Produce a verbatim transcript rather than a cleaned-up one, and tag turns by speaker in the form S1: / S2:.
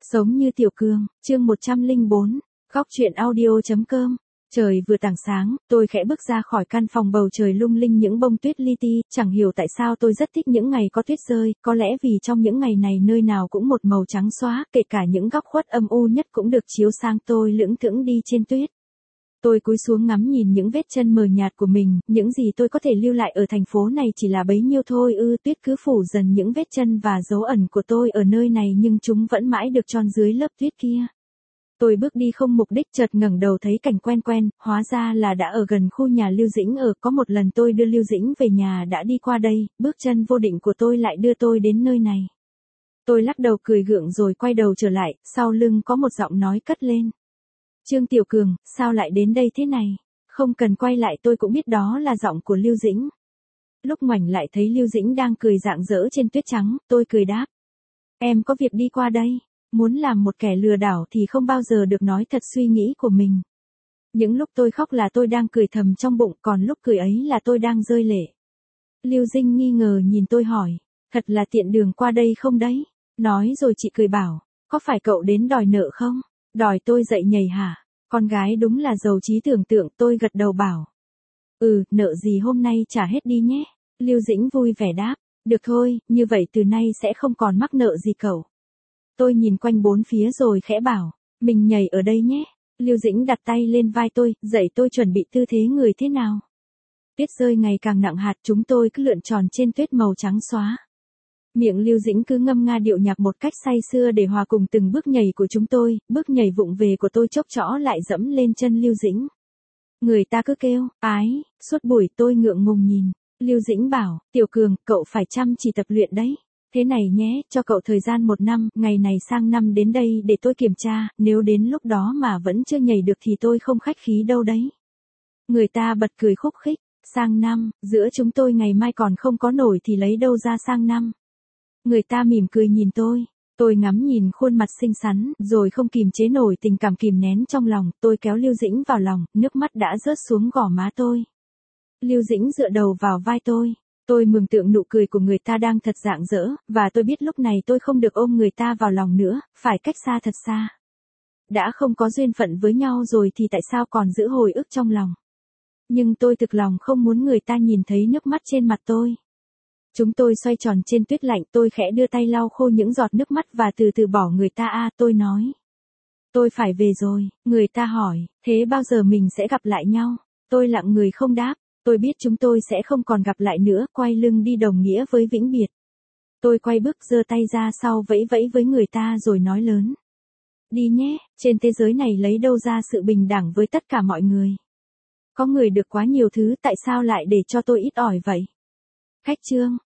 S1: Sống như Tiểu Cường, chương một trăm lẻ bốn, góc truyện audio chấm com. Trời vừa tảng sáng, tôi khẽ bước ra khỏi căn phòng, bầu trời lung linh những bông tuyết li ti, chẳng hiểu tại sao tôi rất thích những ngày có tuyết rơi, có lẽ vì trong những ngày này nơi nào cũng một màu trắng xóa, kể cả những góc khuất âm u nhất cũng được chiếu sang, tôi lững thững đi trên tuyết. Tôi cúi xuống ngắm nhìn những vết chân mờ nhạt của mình, những gì tôi có thể lưu lại ở thành phố này chỉ là bấy nhiêu thôi ư, tuyết cứ phủ dần những vết chân và dấu ẩn của tôi ở nơi này nhưng chúng vẫn mãi được tròn dưới lớp tuyết kia. Tôi bước đi không mục đích, chợt ngẩng đầu thấy cảnh quen quen, hóa ra là đã ở gần khu nhà Lưu Dĩnh ở, có một lần tôi đưa Lưu Dĩnh về nhà đã đi qua đây, bước chân vô định của tôi lại đưa tôi đến nơi này. Tôi lắc đầu cười gượng rồi quay đầu trở lại, sau lưng có một giọng nói cất lên. Trương Tiểu Cường, sao lại đến đây thế này? Không cần quay lại tôi cũng biết đó là giọng của Lưu Dĩnh. Lúc ngoảnh lại thấy Lưu Dĩnh đang cười rạng rỡ trên tuyết trắng, tôi cười đáp. Em có việc đi qua đây, muốn làm một kẻ lừa đảo thì không bao giờ được nói thật suy nghĩ của mình. Những lúc tôi khóc là tôi đang cười thầm trong bụng, còn lúc cười ấy là tôi đang rơi lệ. Lưu Dĩnh nghi ngờ nhìn tôi hỏi, thật là tiện đường qua đây không đấy? Nói rồi chị cười bảo, có phải cậu đến đòi nợ không? Đòi tôi dậy nhảy hả? Con gái đúng là giàu trí tưởng tượng, tôi gật đầu bảo. Ừ, nợ gì hôm nay trả hết đi nhé. Lưu Dĩnh vui vẻ đáp, được thôi, như vậy từ nay sẽ không còn mắc nợ gì cậu. Tôi nhìn quanh bốn phía rồi khẽ bảo, mình nhảy ở đây nhé. Lưu Dĩnh đặt tay lên vai tôi, dạy tôi chuẩn bị tư thế người thế nào. Tuyết rơi ngày càng nặng hạt, chúng tôi cứ lượn tròn trên tuyết màu trắng xóa. Miệng Lưu Dĩnh cứ ngâm nga điệu nhạc một cách say sưa để hòa cùng từng bước nhảy của chúng tôi, bước nhảy vụng về của tôi chốc chõ lại dẫm lên chân Lưu Dĩnh. Người ta cứ kêu, ái, suốt buổi tôi ngượng ngùng nhìn. Lưu Dĩnh bảo, Tiểu Cường, cậu phải chăm chỉ tập luyện đấy. Thế này nhé, cho cậu thời gian một năm, ngày này sang năm đến đây để tôi kiểm tra, nếu đến lúc đó mà vẫn chưa nhảy được thì tôi không khách khí đâu đấy. Người ta bật cười khúc khích, sang năm, giữa chúng tôi ngày mai còn không có nổi thì lấy đâu ra sang năm. Người ta mỉm cười nhìn tôi, tôi ngắm nhìn khuôn mặt xinh xắn, rồi không kìm chế nổi tình cảm kìm nén trong lòng, tôi kéo Lưu Dĩnh vào lòng, nước mắt đã rớt xuống gò má tôi. Lưu Dĩnh dựa đầu vào vai tôi, tôi mường tượng nụ cười của người ta đang thật rạng rỡ, và tôi biết lúc này tôi không được ôm người ta vào lòng nữa, phải cách xa thật xa. Đã không có duyên phận với nhau rồi thì tại sao còn giữ hồi ức trong lòng. Nhưng tôi thực lòng không muốn người ta nhìn thấy nước mắt trên mặt tôi. Chúng tôi xoay tròn trên tuyết lạnh, tôi khẽ đưa tay lau khô những giọt nước mắt và từ từ bỏ người ta a à, tôi nói. Tôi phải về rồi, người ta hỏi, thế bao giờ mình sẽ gặp lại nhau? Tôi lặng người không đáp, tôi biết chúng tôi sẽ không còn gặp lại nữa, quay lưng đi đồng nghĩa với vĩnh biệt. Tôi quay bước giơ tay ra sau vẫy vẫy với người ta rồi nói lớn. Đi nhé, trên thế giới này lấy đâu ra sự bình đẳng với tất cả mọi người. Có người được quá nhiều thứ, tại sao lại để cho tôi ít ỏi vậy? Khách Trương,